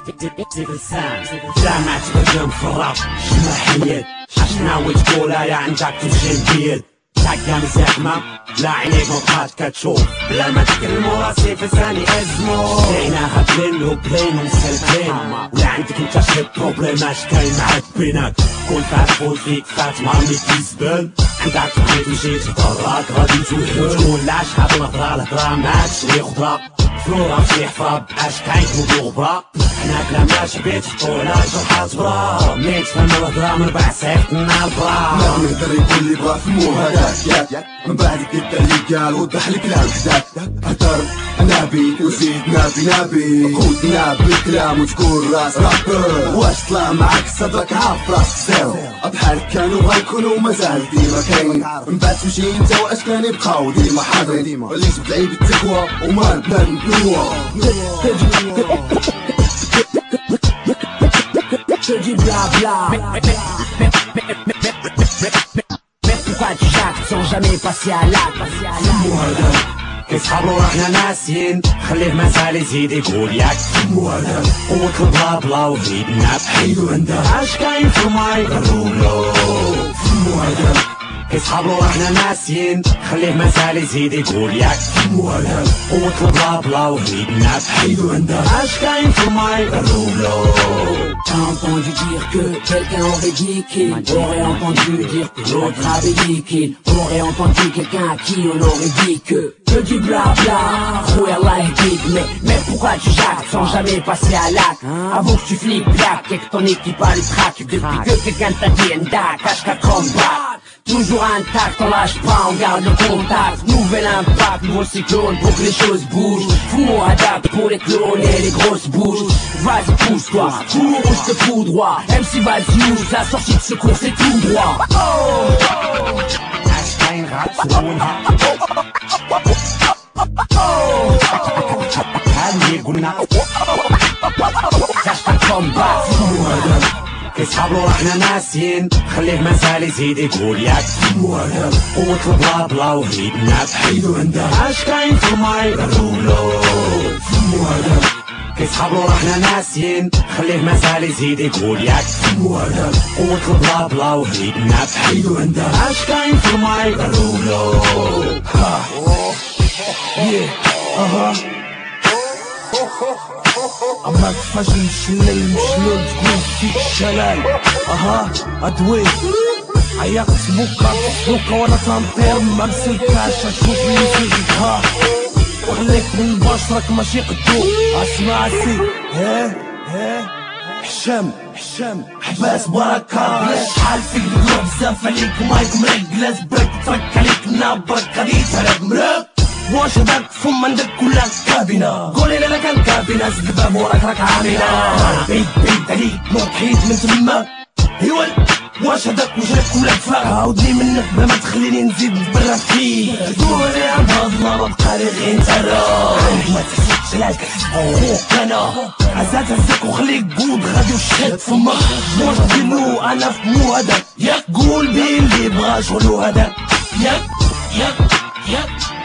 جامعة بدم في الراب شما حيد عشنا وتقولها يا عندك تمشي البيد تاقام زحمة لا عينيك وقعد كتشوف بلا ما تكلمو راسي في ثاني ازمو لقيناها بلين وبلين ومسلكين ولا عندك انت شي بروبليم اش كاين معاك بينك كون فات فيك فات مامي كيزبل عندك بغيت مشيت براك غادي توحل تقول لا شحال الهضرة ماكش لي خضرة فلورا في حفرة باش كاين غبرة حنا كلامنا شبيت طولة جرحات برا منين تفهم الهضرة من بعد صيفطنا البرا نعم يقدر يقول لي بغا فمو هداك ياك من بعد قد اللي قال وضح لك العب حداك هدر انا بيك وزيد نابي قودنا بالكلام وتقول راس رابر واش طلع معاك صدرك عارف راسك زيرو بحال كانوا غيكونوا مازال ديما كاين من بعد تمشي انت واش كان يبقاو ديما حاضرين اللي جبت عيب التقوى وما البلاد مدلوة Je dis blabla. Mais pourquoi tu jactes sans jamais passer à l'acte? كيصحابو احنا ناسين خليه مسال يزيد يقول ياك موالم قوة البلا بلا وزيدنا بحيدو عندها اش كاين في الماي قرولو موالم كيصحابو احنا ناسين خليه مسال يزيد يقول ياك موالم قوة البلا بلا وزيدنا بحيدو عندها اش كاين في الماي قرولو. T'as entendu dire que quelqu'un aurait dit qu'il aurait entendu dire que l'autre avait dit qu'il aurait entendu quelqu'un à qui on aurait dit que du blabla, ouais Allah dit mais pourquoi tu jactes sans jamais passer à l'acte? Avant que tu flippes black et que ton équipe a les tracks depuis que quelqu'un t'a dit Nda, cache qu'à combat. Toujours intact, on lâche pas, on garde le contact. Nouvel impact, nouveau cyclone pour que les choses bougent. Fous-moi adapte pour les clones et les grosses bouches. Vas-y pousse-toi, cours ou je te fous droit. MC vas-y use, la sortie de secours c'est tout droit. كيصحابو احنا ناسين خليه مسال يزيد يقول ياك موالم قوة البلا بلا وهيدنا بحيدو عندها اش كاين في الماي قرولو موالم كيصحابو احنا ناسين خليه مسال يزيد يقول ياك موالم قوة البلا بلا وهيدنا بحيدو عندها اش كاين في الماي قرولو. اما كيفاش نمشي الليل مشلول تقول فيك الشلال ادوي عيقت بوكا وانا تنطير ما مسلكاش اشوف اللي فيك وخليك من بشرك ماشي قدو اسمع سي حشام حباس بركة بلا شحال فيك دلو بزاف عليك مايك مرقلاس برك ترك عليك نابرك غادي تهرب مرق واش هداك فم عندك كلها كابينة قولي لا كان كابينة زد الباب وراك راك عاملة بعيد عليك نوض حيد من تماك ايوا واش هداك وجهك كلها كفاك عاودني منك بلا ما تخليني نزيد نبرد فيك قولي عند هاد المرض بقالي غير نترى ما تحسبش علاش كتحسب انا عزات هزك وخليك قود غادي وشهد فمك واش نديرلو انا فمو هداك ياك قول بيه اللي بغا شغلو هداك ياك